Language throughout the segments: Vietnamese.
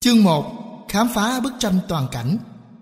Chương 1. Khám phá bức tranh toàn cảnh.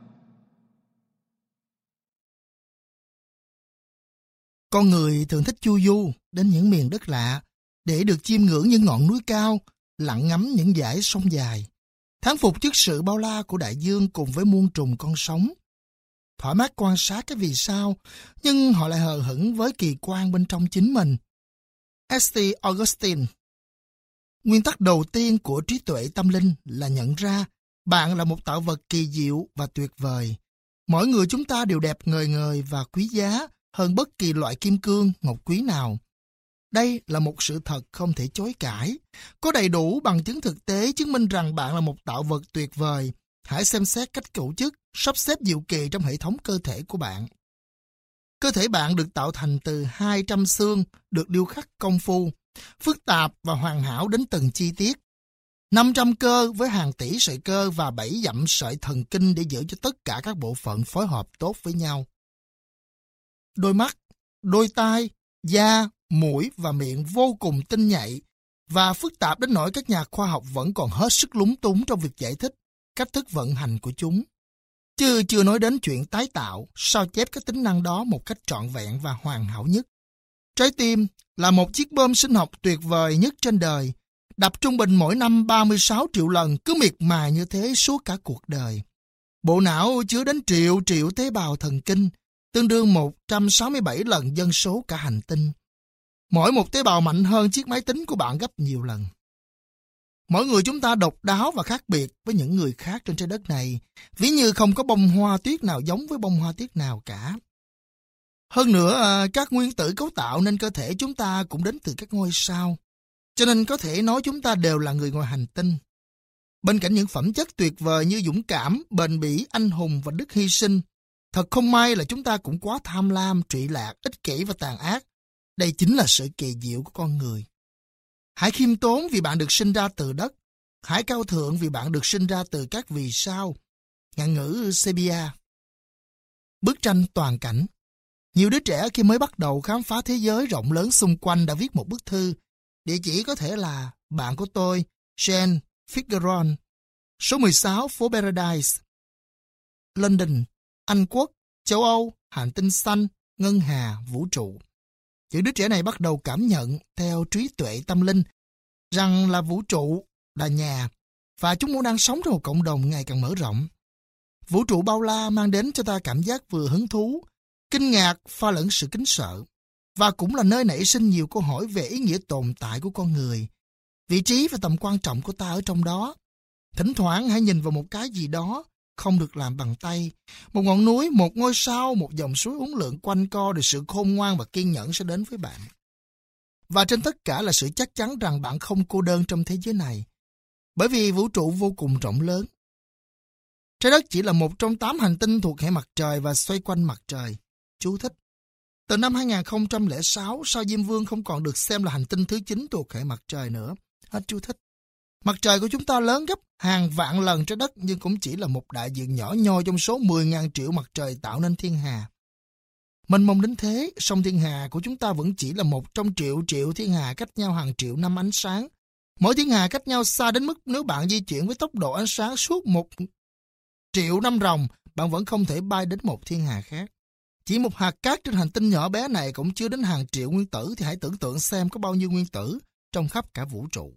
Con người thường thích chu du đến những miền đất lạ để được chiêm ngưỡng những ngọn núi cao, lặng ngắm những dải sông dài, thán phục trước sự bao la của đại dương cùng với muôn trùng con sóng. Thoải mái quan sát cái vì sao, nhưng họ lại hờ hững với kỳ quan bên trong chính mình. St. Augustine. Nguyên tắc đầu tiên của trí tuệ tâm linh là nhận ra bạn là một tạo vật kỳ diệu và tuyệt vời. Mỗi người chúng ta đều đẹp ngời ngời và quý giá hơn bất kỳ loại kim cương, ngọc quý nào. Đây là một sự thật không thể chối cãi. Có đầy đủ bằng chứng thực tế chứng minh rằng bạn là một tạo vật tuyệt vời. Hãy xem xét cách cấu trúc, sắp xếp diệu kỳ trong hệ thống cơ thể của bạn. Cơ thể bạn được tạo thành từ 200 xương, được điêu khắc công phu, phức tạp và hoàn hảo đến từng chi tiết. 500 cơ với hàng tỷ sợi cơ và 7 dặm sợi thần kinh để giữ cho tất cả các bộ phận phối hợp tốt với nhau. Đôi mắt, đôi tai, da, mũi và miệng vô cùng tinh nhạy và phức tạp đến nỗi các nhà khoa học vẫn còn hết sức lúng túng trong việc giải thích cách thức vận hành của chúng. Chưa nói đến chuyện tái tạo, sao chép các tính năng đó một cách trọn vẹn và hoàn hảo nhất. Trái tim là một chiếc bơm sinh học tuyệt vời nhất trên đời, đập trung bình mỗi năm 36 triệu lần, cứ miệt mài như thế suốt cả cuộc đời. Bộ não chứa đến triệu tế bào thần kinh, tương đương 167 lần dân số cả hành tinh. Mỗi một tế bào mạnh hơn chiếc máy tính của bạn gấp nhiều lần. Mỗi người chúng ta độc đáo và khác biệt với những người khác trên trái đất này, ví như không có bông hoa tuyết nào giống với bông hoa tuyết nào cả. Hơn nữa, các nguyên tử cấu tạo nên cơ thể chúng ta cũng đến từ các ngôi sao, cho nên có thể nói chúng ta đều là người ngoài hành tinh. Bên cạnh những phẩm chất tuyệt vời như dũng cảm, bền bỉ, anh hùng và đức hy sinh, thật không may là chúng ta cũng quá tham lam, trụy lạc, ích kỷ và tàn ác. Đây chính là sự kỳ diệu của con người. Hãy khiêm tốn vì bạn được sinh ra từ đất. Hãy cao thượng vì bạn được sinh ra từ các vì sao. Ngạn ngữ Sepia. Bức tranh toàn cảnh. Nhiều đứa trẻ khi mới bắt đầu khám phá thế giới rộng lớn xung quanh đã viết một bức thư. Địa chỉ có thể là bạn của tôi, Jane Figueron, số 16 phố Paradise, London, Anh Quốc, châu Âu, hành tinh xanh, ngân hà, vũ trụ. Những đứa trẻ này bắt đầu cảm nhận theo trí tuệ tâm linh rằng là vũ trụ là nhà và chúng muốn đang sống trong một cộng đồng ngày càng mở rộng. Vũ trụ bao la mang đến cho ta cảm giác vừa hứng thú, kinh ngạc pha lẫn sự kính sợ, và cũng là nơi nảy sinh nhiều câu hỏi về ý nghĩa tồn tại của con người, vị trí và tầm quan trọng của ta ở trong đó. Thỉnh thoảng hãy nhìn vào một cái gì đó không được làm bằng tay, một ngọn núi, một ngôi sao, một dòng suối uốn lượn quanh co, để sự khôn ngoan và kiên nhẫn sẽ đến với bạn. Và trên tất cả là sự chắc chắn rằng bạn không cô đơn trong thế giới này, bởi vì vũ trụ vô cùng rộng lớn. Trái đất chỉ là một trong 8 hành tinh thuộc hệ mặt trời và xoay quanh mặt trời. Chú thích: từ năm 2006, sao Diêm Vương không còn được xem là hành tinh thứ 9 thuộc hệ mặt trời nữa. Hết chú thích. Mặt trời của chúng ta lớn gấp hàng vạn lần trái đất, nhưng cũng chỉ là một đại diện nhỏ nhoi trong số 10.000 triệu mặt trời tạo nên thiên hà. Mênh mông đến thế, song thiên hà của chúng ta vẫn chỉ là một trong triệu thiên hà cách nhau hàng triệu năm ánh sáng. Mỗi thiên hà cách nhau xa đến mức nếu bạn di chuyển với tốc độ ánh sáng suốt 1 triệu năm ròng, bạn vẫn không thể bay đến một thiên hà khác. Chỉ một hạt cát trên hành tinh nhỏ bé này cũng chứa đến hàng triệu nguyên tử, thì hãy tưởng tượng xem có bao nhiêu nguyên tử trong khắp cả vũ trụ.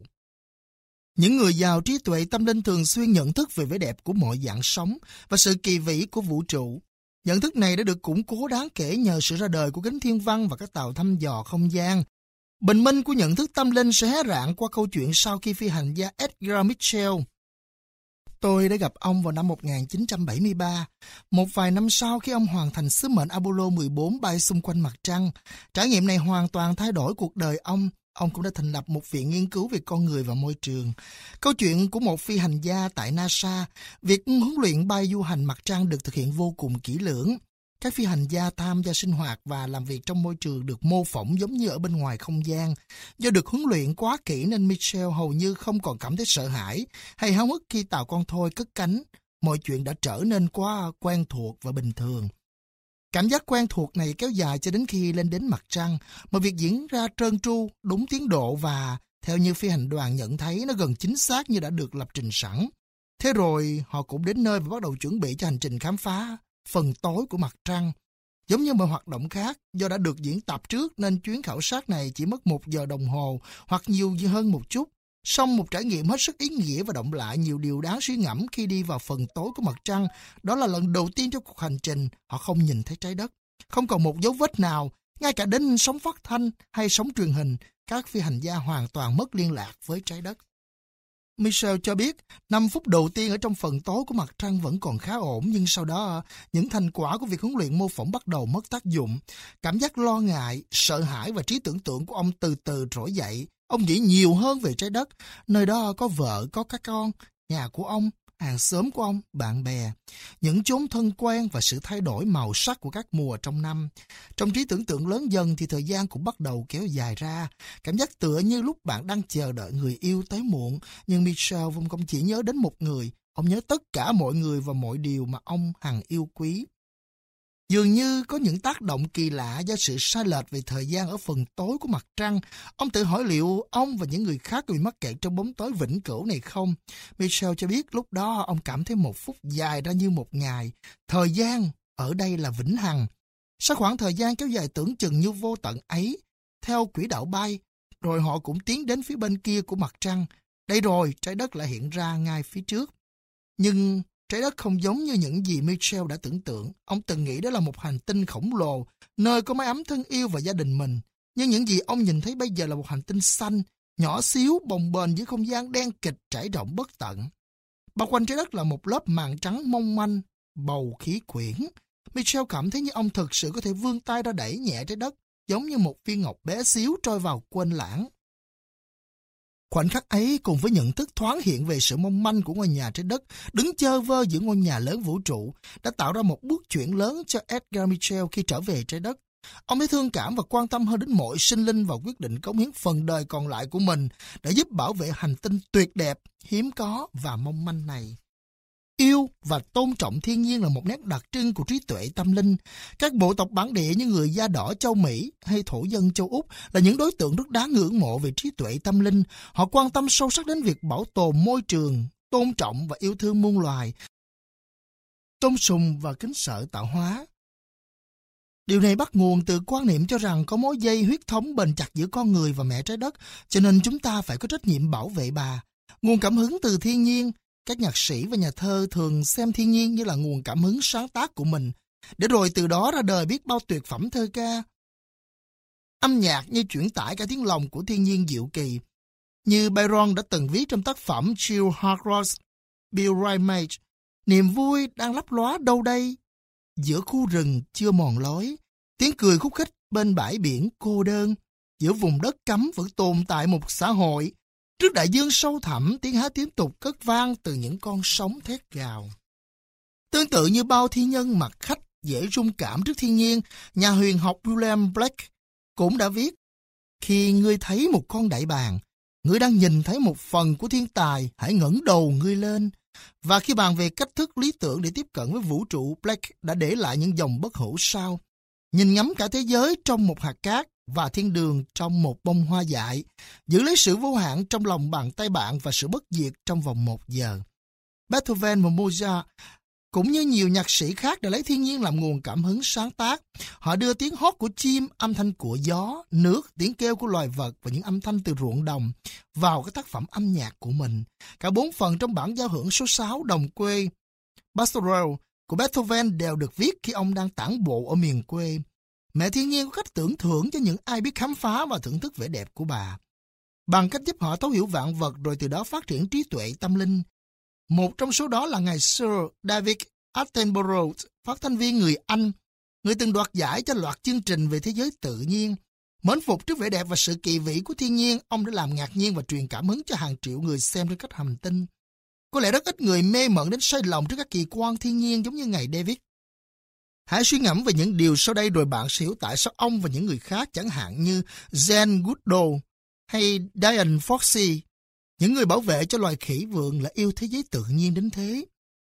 Những người giàu trí tuệ tâm linh thường xuyên nhận thức về vẻ đẹp của mọi dạng sống và sự kỳ vĩ của vũ trụ. Nhận thức này đã được củng cố đáng kể nhờ sự ra đời của kính thiên văn và các tàu thăm dò không gian. Bình minh của nhận thức tâm linh sẽ hé rạng qua câu chuyện sau khi phi hành gia Edgar Mitchell. Tôi đã gặp ông vào năm 1973, một vài năm sau khi ông hoàn thành sứ mệnh Apollo 14 bay xung quanh mặt trăng. Trải nghiệm này hoàn toàn thay đổi cuộc đời ông. Ông cũng đã thành lập một viện nghiên cứu về con người và môi trường. Câu chuyện của một phi hành gia tại NASA, việc huấn luyện bay du hành mặt trăng được thực hiện vô cùng kỹ lưỡng. Các phi hành gia tham gia sinh hoạt và làm việc trong môi trường được mô phỏng giống như ở bên ngoài không gian. Do được huấn luyện quá kỹ nên Mitchell hầu như không còn cảm thấy sợ hãi hay háo hức khi tàu con thoi cất cánh. Mọi chuyện đã trở nên quá quen thuộc và bình thường. Cảm giác quen thuộc này kéo dài cho đến khi lên đến mặt trăng, mọi việc diễn ra trơn tru, đúng tiến độ và, theo như phi hành đoàn nhận thấy, nó gần chính xác như đã được lập trình sẵn. Thế rồi họ cũng đến nơi và bắt đầu chuẩn bị cho hành trình khám phá phần tối của mặt trăng. Giống như mọi hoạt động khác, do đã được diễn tập trước nên chuyến khảo sát này chỉ mất 1 giờ đồng hồ hoặc nhiều hơn một chút. Song một trải nghiệm hết sức ý nghĩa và động lại nhiều điều đáng suy ngẫm khi đi vào phần tối của mặt trăng. Đó là lần đầu tiên trong cuộc hành trình họ không nhìn thấy trái đất. Không còn một dấu vết nào, ngay cả đến sóng phát thanh hay sóng truyền hình, các phi hành gia hoàn toàn mất liên lạc với trái đất. Michel cho biết 5 phút đầu tiên ở trong phần tối của mặt trăng vẫn còn khá ổn, nhưng sau đó những thành quả của việc huấn luyện mô phỏng bắt đầu mất tác dụng. Cảm giác lo ngại, sợ hãi và trí tưởng tượng của ông từ từ trỗi dậy. Ông nghĩ nhiều hơn về trái đất, nơi đó có vợ, có các con, nhà của ông, hàng xóm của ông, bạn bè, những chốn thân quen và sự thay đổi màu sắc của các mùa trong năm. Trong trí tưởng tượng lớn dần thì thời gian cũng bắt đầu kéo dài ra. Cảm giác tựa như lúc bạn đang chờ đợi người yêu tới muộn. Nhưng Michel không chỉ nhớ đến một người, ông nhớ tất cả mọi người và mọi điều mà ông hằng yêu quý. Dường như có những tác động kỳ lạ do sự sai lệch về thời gian ở phần tối của mặt trăng. Ông tự hỏi liệu ông và những người khác bị mắc kẹt trong bóng tối vĩnh cửu này không? Michel cho biết lúc đó ông cảm thấy 1 phút dài ra như một ngày. Thời gian ở đây là vĩnh hằng. Sau khoảng thời gian kéo dài tưởng chừng như vô tận ấy, theo quỹ đạo bay, rồi họ cũng tiến đến phía bên kia của mặt trăng. Đây rồi, trái đất lại hiện ra ngay phía trước. Nhưng trái đất không giống như những gì Michel đã tưởng tượng. Ông từng nghĩ đó là một hành tinh khổng lồ, nơi có mái ấm thân yêu và gia đình mình. Nhưng những gì ông nhìn thấy bây giờ là một hành tinh xanh, nhỏ xíu, bồng bềnh giữa không gian đen kịt trải rộng bất tận. Bao quanh trái đất là một lớp màn trắng mong manh, bầu khí quyển. Michel cảm thấy như ông thực sự có thể vươn tay ra đẩy nhẹ trái đất, giống như một viên ngọc bé xíu trôi vào quên lãng. Khoảnh khắc ấy cùng với nhận thức thoáng hiện về sự mong manh của ngôi nhà trái đất đứng chơ vơ giữa ngôi nhà lớn vũ trụ đã tạo ra một bước chuyển lớn cho Edgar Mitchell khi trở về trái đất. Ông thấy thương cảm và quan tâm hơn đến mọi sinh linh và quyết định cống hiến phần đời còn lại của mình để giúp bảo vệ hành tinh tuyệt đẹp, hiếm có và mong manh này. Yêu và tôn trọng thiên nhiên là một nét đặc trưng của trí tuệ tâm linh. Các bộ tộc bản địa như người da đỏ châu Mỹ hay thổ dân châu Úc là những đối tượng rất đáng ngưỡng mộ về trí tuệ tâm linh. Họ quan tâm sâu sắc đến việc bảo tồn môi trường, tôn trọng và yêu thương muôn loài, tôn sùng và kính sợ tạo hóa. Điều này bắt nguồn từ quan niệm cho rằng có mối dây huyết thống bền chặt giữa con người và mẹ trái đất, cho nên chúng ta phải có trách nhiệm bảo vệ bà. Nguồn cảm hứng từ thiên nhiên. Các nhạc sĩ và nhà thơ thường xem thiên nhiên như là nguồn cảm hứng sáng tác của mình, để rồi từ đó ra đời biết bao tuyệt phẩm thơ ca. Âm nhạc như chuyển tải cả tiếng lòng của thiên nhiên diệu kỳ, như Byron đã từng viết trong tác phẩm Chill Heart Rose, Bill Wright, niềm vui đang lấp lóa đâu đây, giữa khu rừng chưa mòn lối, tiếng cười khúc khích bên bãi biển cô đơn, giữa vùng đất cấm vẫn tồn tại một xã hội. Trước đại dương sâu thẳm, tiếng hát tiếp tục cất vang từ những con sóng thét gào. Tương tự như bao thi nhân mặt khách dễ rung cảm trước thiên nhiên, nhà huyền học William Blake cũng đã viết: khi ngươi thấy một con đại bàng, ngươi đang nhìn thấy một phần của thiên tài, hãy ngẩng đầu ngươi lên. Và khi bàn về cách thức lý tưởng để tiếp cận với vũ trụ, Blake đã để lại những dòng bất hủ sau: nhìn ngắm cả thế giới trong một hạt cát và thiên đường trong một bông hoa dại, giữ lấy sự vô hạn trong lòng bàn tay bạn và sự bất diệt trong vòng 1 giờ. Beethoven và Mozart cũng như nhiều nhạc sĩ khác đã lấy thiên nhiên làm nguồn cảm hứng sáng tác. Họ đưa tiếng hót của chim, âm thanh của gió, nước, tiếng kêu của loài vật và những âm thanh từ ruộng đồng vào các tác phẩm âm nhạc của mình. Cả 4 phần trong bản giao hưởng số 6 Đồng quê Pastoral của Beethoven đều được viết khi ông đang tản bộ ở miền quê. Mẹ thiên nhiên có cách tưởng thưởng cho những ai biết khám phá và thưởng thức vẻ đẹp của bà, bằng cách giúp họ thấu hiểu vạn vật rồi từ đó phát triển trí tuệ tâm linh. Một trong số đó là ngài Sir David Attenborough, phát thanh viên người Anh, người từng đoạt giải cho loạt chương trình về thế giới tự nhiên. Mến phục trước vẻ đẹp và sự kỳ vĩ của thiên nhiên, ông đã làm ngạc nhiên và truyền cảm hứng cho hàng triệu người xem trên các hành tinh. Có lẽ rất ít người mê mẩn đến say lòng trước các kỳ quan thiên nhiên giống như ngài David. Hãy suy ngẫm về những điều sau đây rồi bạn sẽ hiểu tại sao ông và những người khác chẳng hạn như Jane Goodall hay Diane Fossey, những người bảo vệ cho loài khỉ vượn, là yêu thế giới tự nhiên đến thế.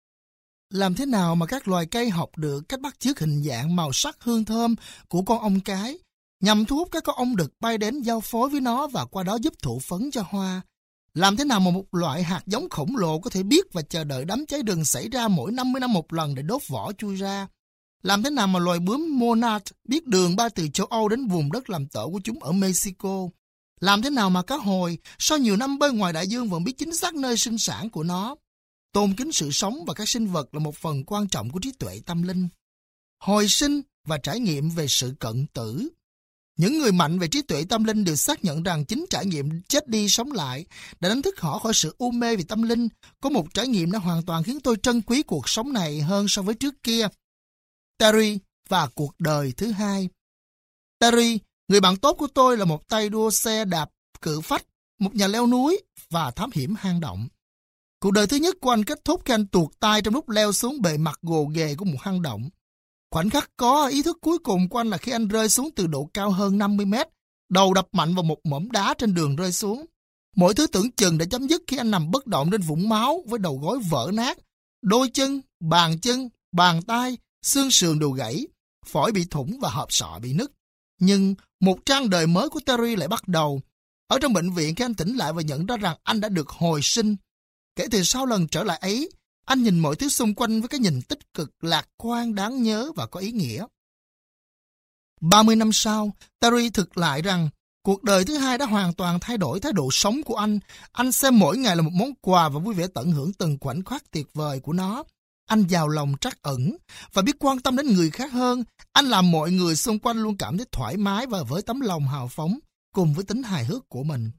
Làm thế nào mà các loài cây học được cách bắt chước hình dạng, màu sắc, hương thơm của con ong cái, nhằm thu hút các con ong đực bay đến giao phối với nó và qua đó giúp thụ phấn cho hoa? Làm thế nào mà một loại hạt giống khổng lồ có thể biết và chờ đợi đám cháy rừng xảy ra mỗi 50 năm một lần để đốt vỏ chui ra? Làm thế nào mà loài bướm monarch biết đường bay từ châu Âu đến vùng đất làm tổ của chúng ở Mexico? Làm thế nào mà cá hồi sau nhiều năm bơi ngoài đại dương vẫn biết chính xác nơi sinh sản của nó? Tôn kính sự sống và các sinh vật là một phần quan trọng của trí tuệ tâm linh. Hồi sinh và trải nghiệm về sự cận tử. Những người mạnh về trí tuệ tâm linh đều xác nhận rằng chính trải nghiệm chết đi sống lại đã đánh thức họ khỏi sự u mê về tâm linh. Có một trải nghiệm đã hoàn toàn khiến tôi trân quý cuộc sống này hơn so với trước kia. Terry và cuộc đời thứ hai. Terry, người bạn tốt của tôi, là một tay đua xe đạp cự phách, một nhà leo núi và thám hiểm hang động. Cuộc đời thứ nhất của anh kết thúc khi anh tuột tay trong lúc leo xuống bề mặt gồ ghề của một hang động. Khoảnh khắc có ý thức cuối cùng của anh là khi anh rơi xuống từ độ cao hơn 50 mét, đầu đập mạnh vào một mỏm đá trên đường rơi xuống. Mọi thứ tưởng chừng đã chấm dứt khi anh nằm bất động trên vũng máu với đầu gối vỡ nát, đôi chân, bàn tay, xương sườn đều gãy, phổi bị thủng và hộp sọ bị nứt. Nhưng một trang đời mới của Terry lại bắt đầu. Ở trong bệnh viện, khi anh tỉnh lại và nhận ra rằng anh đã được hồi sinh. Kể từ sau lần trở lại ấy, anh nhìn mọi thứ xung quanh với cái nhìn tích cực, lạc quan, đáng nhớ và có ý nghĩa. 30 năm sau, Terry thực lại rằng cuộc đời thứ hai đã hoàn toàn thay đổi thái độ sống của anh. Anh xem mỗi ngày là một món quà và vui vẻ tận hưởng từng khoảnh khắc tuyệt vời của nó. Anh giàu lòng trắc ẩn và biết quan tâm đến người khác hơn. Anh làm mọi người xung quanh luôn cảm thấy thoải mái và với tấm lòng hào phóng cùng với tính hài hước của mình.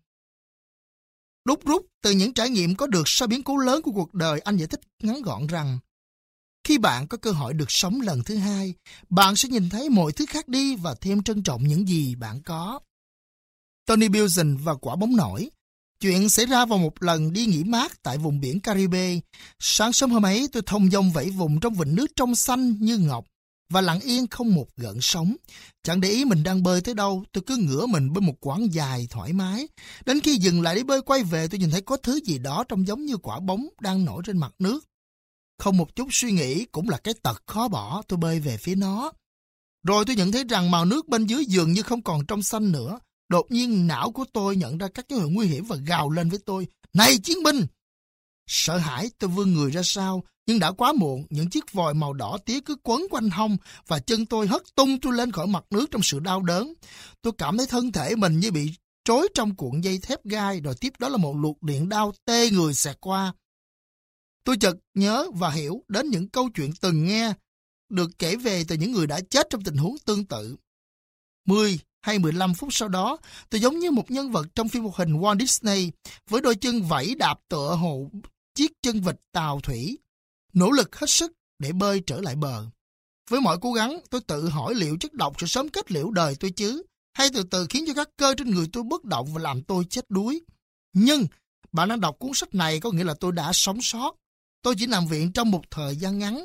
Đúc rút từ những trải nghiệm có được sau biến cố lớn của cuộc đời, anh giải thích ngắn gọn rằng khi bạn có cơ hội được sống lần thứ hai, bạn sẽ nhìn thấy mọi thứ khác đi và thêm trân trọng những gì bạn có. Tony Buzan và quả bóng nổi. Chuyện xảy ra vào một lần đi nghỉ mát tại vùng biển Caribe. Sáng sớm hôm ấy, tôi thông dong vẫy vùng trong vịnh nước trong xanh như ngọc và lặng yên không một gợn sóng. Chẳng để ý mình đang bơi tới đâu, tôi cứ ngửa mình bơi một quãng dài thoải mái. Đến khi dừng lại để bơi quay về, tôi nhìn thấy có thứ gì đó trông giống như quả bóng đang nổi trên mặt nước. Không một chút suy nghĩ, cũng là cái tật khó bỏ, tôi bơi về phía nó. Rồi tôi nhận thấy rằng màu nước bên dưới dường như không còn trong xanh nữa. Đột nhiên não của tôi nhận ra các dấu hiệu nguy hiểm và gào lên với tôi: "Này chiến binh!" Sợ hãi, tôi vươn người ra sau, nhưng đã quá muộn. Những chiếc vòi màu đỏ tía cứ quấn quanh hông và chân tôi hất tung tôi lên khỏi mặt nước trong sự đau đớn. Tôi cảm thấy thân thể mình như bị trói trong cuộn dây thép gai, rồi tiếp đó là một luồng điện đau tê người xẹt qua. Tôi chợt nhớ và hiểu đến những câu chuyện từng nghe được kể về từ những người đã chết trong tình huống tương tự. 10 hay 15 phút sau đó, tôi giống như một nhân vật trong phim hoạt hình Walt Disney, với đôi chân vẫy đạp tựa hồ chiếc chân vịt tàu thủy, nỗ lực hết sức để bơi trở lại bờ. Với mọi cố gắng, tôi tự hỏi liệu chất độc sẽ sớm kết liễu đời tôi chứ, hay từ từ khiến cho các cơ trên người tôi bất động và làm tôi chết đuối. Nhưng bạn đang đọc cuốn sách này có nghĩa là tôi đã sống sót. Tôi chỉ nằm viện trong một thời gian ngắn.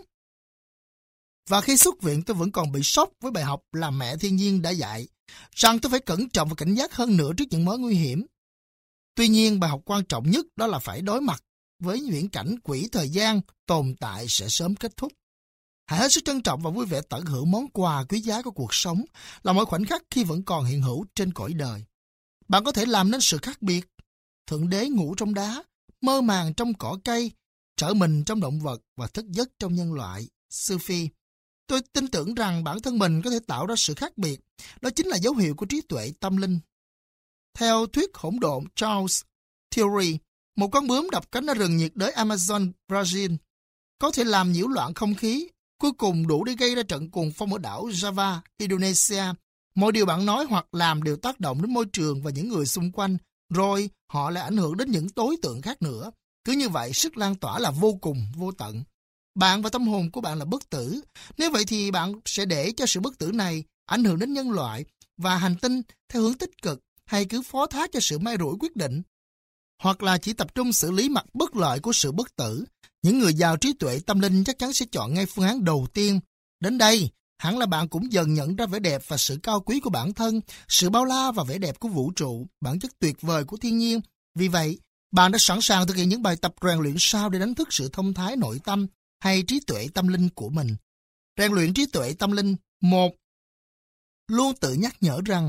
Và khi xuất viện, tôi vẫn còn bị sốc với bài học là mẹ thiên nhiên đã dạy, rằng tôi phải cẩn trọng và cảnh giác hơn nữa trước những mối nguy hiểm. Tuy nhiên, bài học quan trọng nhất đó là phải đối mặt với viễn cảnh quỹ thời gian tồn tại sẽ sớm kết thúc. Hãy hết sức trân trọng và vui vẻ tận hưởng món quà quý giá của cuộc sống là mỗi khoảnh khắc khi vẫn còn hiện hữu trên cõi đời. Bạn có thể làm nên sự khác biệt. Thượng đế ngủ trong đá, mơ màng trong cỏ cây, trở mình trong động vật và thức giấc trong nhân loại. Sufi. Tôi tin tưởng rằng bản thân mình có thể tạo ra sự khác biệt. Đó chính là dấu hiệu của trí tuệ tâm linh. Theo thuyết hỗn độn Charles Theory, một con bướm đập cánh ở rừng nhiệt đới Amazon, Brazil, có thể làm nhiễu loạn không khí, cuối cùng đủ để gây ra trận cuồng phong ở đảo Java, Indonesia. Mọi điều bạn nói hoặc làm đều tác động đến môi trường và những người xung quanh, rồi họ lại ảnh hưởng đến những đối tượng khác nữa. Cứ như vậy, sức lan tỏa là vô cùng, vô tận. Bạn và tâm hồn của bạn là bất tử. Nếu vậy thì bạn sẽ để cho sự bất tử này ảnh hưởng đến nhân loại và hành tinh theo hướng tích cực, hay cứ phó thác cho sự may rủi quyết định, hoặc là chỉ tập trung xử lý mặt bất lợi của sự bất tử. Những người giàu trí tuệ tâm linh chắc chắn sẽ chọn ngay phương án đầu tiên. Đến đây, hẳn là bạn cũng dần nhận ra vẻ đẹp và sự cao quý của bản thân, sự bao la và vẻ đẹp của vũ trụ, bản chất tuyệt vời của thiên nhiên. Vì vậy, bạn đã sẵn sàng thực hiện những bài tập rèn luyện sau để đánh thức sự thông thái nội tâm hay trí tuệ tâm linh của mình. Rèn luyện trí tuệ tâm linh. 1. Luôn tự nhắc nhở rằng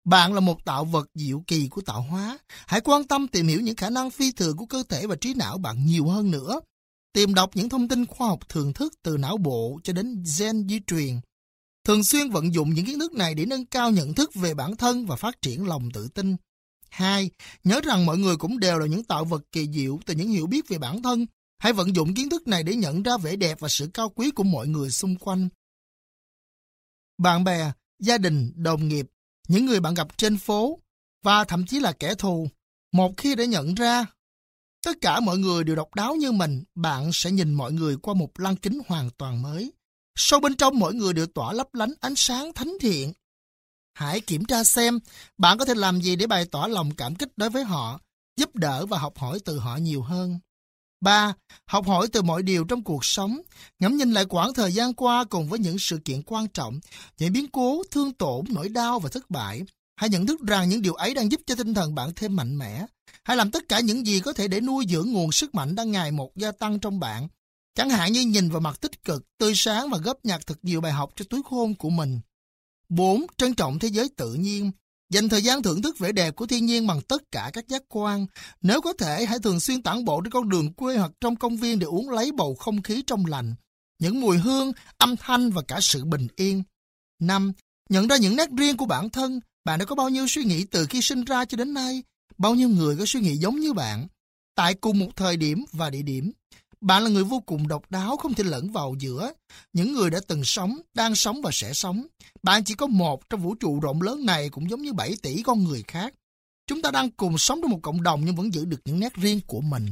Bạn là một tạo vật diệu kỳ của tạo hóa. Hãy quan tâm tìm hiểu những khả năng phi thường của cơ thể và trí não bạn nhiều hơn nữa. Tìm đọc những thông tin khoa học thường thức từ não bộ cho đến gen di truyền. Thường xuyên vận dụng những kiến thức này để nâng cao nhận thức về bản thân và phát triển lòng tự tin. 2. Nhớ rằng mọi người cũng đều là những tạo vật kỳ diệu từ những hiểu biết về bản thân. Hãy vận dụng kiến thức này để nhận ra vẻ đẹp và sự cao quý của mọi người xung quanh. Bạn bè, gia đình, đồng nghiệp, những người bạn gặp trên phố và thậm chí là kẻ thù. Một khi đã nhận ra tất cả mọi người đều độc đáo như mình, bạn sẽ nhìn mọi người qua một lăng kính hoàn toàn mới. Sâu bên trong mỗi người đều tỏa lấp lánh ánh sáng thánh thiện. Hãy kiểm tra xem bạn có thể làm gì để bày tỏ lòng cảm kích đối với họ, giúp đỡ và học hỏi từ họ nhiều hơn. 3. Học hỏi từ mọi điều trong cuộc sống. Ngắm nhìn lại quãng thời gian qua cùng với những sự kiện quan trọng, những biến cố, thương tổn, nỗi đau và thất bại. Hãy nhận thức rằng những điều ấy đang giúp cho tinh thần bạn thêm mạnh mẽ. Hãy làm tất cả những gì có thể để nuôi dưỡng nguồn sức mạnh đang ngày một gia tăng trong bạn. Chẳng hạn như nhìn vào mặt tích cực, tươi sáng và góp nhặt thật nhiều bài học cho túi khôn của mình. 4. Trân trọng thế giới tự nhiên. Dành thời gian thưởng thức vẻ đẹp của thiên nhiên bằng tất cả các giác quan. Nếu có thể, hãy thường xuyên tản bộ trên con đường quê hoặc trong công viên để uống lấy bầu không khí trong lành, những mùi hương, âm thanh và cả sự bình yên. 5. Nhận ra những nét riêng của bản thân. Bạn đã có bao nhiêu suy nghĩ từ khi sinh ra cho đến nay? Bao nhiêu người có suy nghĩ giống như bạn? Tại cùng một thời điểm và địa điểm. Bạn là người vô cùng độc đáo, không thể lẫn vào giữa những người đã từng sống, đang sống và sẽ sống. Bạn chỉ có một trong vũ trụ rộng lớn này, cũng giống như 7 tỷ con người khác. Chúng ta đang cùng sống trong một cộng đồng nhưng vẫn giữ được những nét riêng của mình.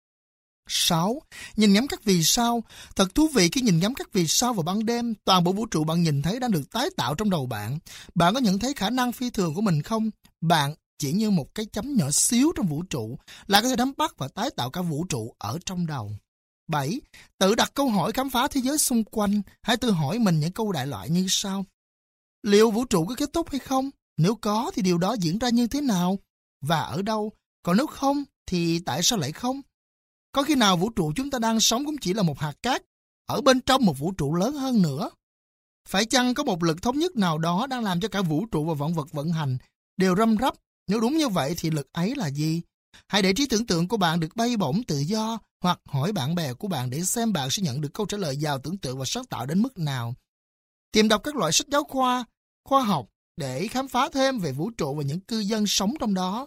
6. Nhìn ngắm các vì sao. Thật thú vị khi nhìn ngắm các vì sao vào ban đêm. Toàn bộ vũ trụ bạn nhìn thấy đang được tái tạo trong đầu bạn. Bạn có nhận thấy khả năng phi thường của mình không? Bạn chỉ như một cái chấm nhỏ xíu trong vũ trụ, là có thể nắm bắt và tái tạo cả vũ trụ ở trong đầu. 7. Tự đặt câu hỏi khám phá thế giới xung quanh. Hãy tự hỏi mình những câu đại loại như sau. Liệu vũ trụ có kết thúc hay không? Nếu có thì điều đó diễn ra như thế nào? Và ở đâu? Còn nếu không thì tại sao lại không? Có khi nào vũ trụ chúng ta đang sống cũng chỉ là một hạt cát ở bên trong một vũ trụ lớn hơn nữa? Phải chăng có một lực thống nhất nào đó đang làm cho cả vũ trụ và vạn vật vận hành đều răm rắp? Nếu đúng như vậy thì lực ấy là gì? Hãy để trí tưởng tượng của bạn được bay bổng tự do, hoặc hỏi bạn bè của bạn để xem bạn sẽ nhận được câu trả lời giàu tưởng tượng và sáng tạo đến mức nào. Tìm đọc các loại sách giáo khoa học để khám phá thêm về vũ trụ và những cư dân sống trong đó.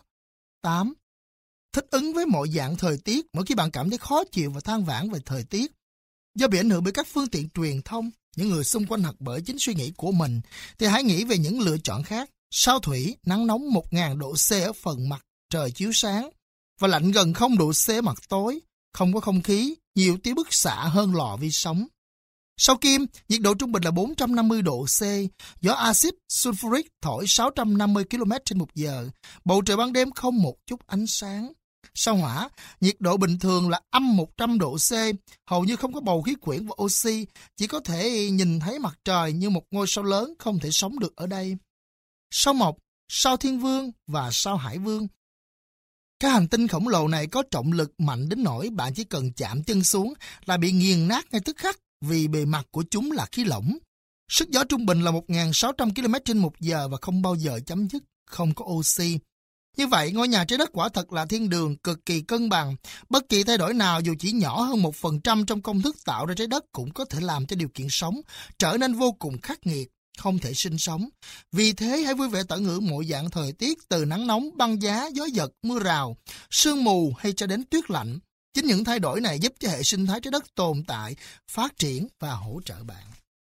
8. Thích ứng với mọi dạng thời tiết. Mỗi khi bạn cảm thấy khó chịu và than vãn về thời tiết do bị ảnh hưởng bởi các phương tiện truyền thông, những người xung quanh hoặc bởi chính suy nghĩ của mình, thì hãy nghĩ về những lựa chọn khác. Sao thủy, nắng nóng 1000 độ C ở phần mặt trời chiếu sáng và lạnh gần 0 độ C ở mặt tối, không có không khí, nhiều tia bức xạ hơn lò vi sóng. Sao kim, nhiệt độ trung bình là 450 độ C, gió axit sulfuric thổi 650 km/h, bầu trời ban đêm không một chút ánh sáng. Sao hỏa, nhiệt độ bình thường là âm 100 độ C, hầu như không có bầu khí quyển và oxy, chỉ có thể nhìn thấy mặt trời như một ngôi sao lớn, không thể sống được ở đây. Sao mộc, sao thiên vương và sao hải vương. Các hành tinh khổng lồ này có trọng lực mạnh đến nỗi bạn chỉ cần chạm chân xuống là bị nghiền nát ngay tức khắc, vì bề mặt của chúng là khí lỏng. Sức gió trung bình là 1.600 km/h và không bao giờ chấm dứt, không có oxy. Như vậy, ngôi nhà trái đất quả thật là thiên đường cực kỳ cân bằng. Bất kỳ thay đổi nào dù chỉ nhỏ hơn 1% trong công thức tạo ra trái đất cũng có thể làm cho điều kiện sống trở nên vô cùng khắc nghiệt, không thể sinh sống. Vì thế, hãy vui vẻ tận hưởng mọi dạng thời tiết, từ nắng nóng, băng giá, gió giật, mưa rào, sương mù hay cho đến tuyết lạnh. Chính những thay đổi này giúp cho hệ sinh thái trái đất tồn tại, phát triển và hỗ trợ bạn.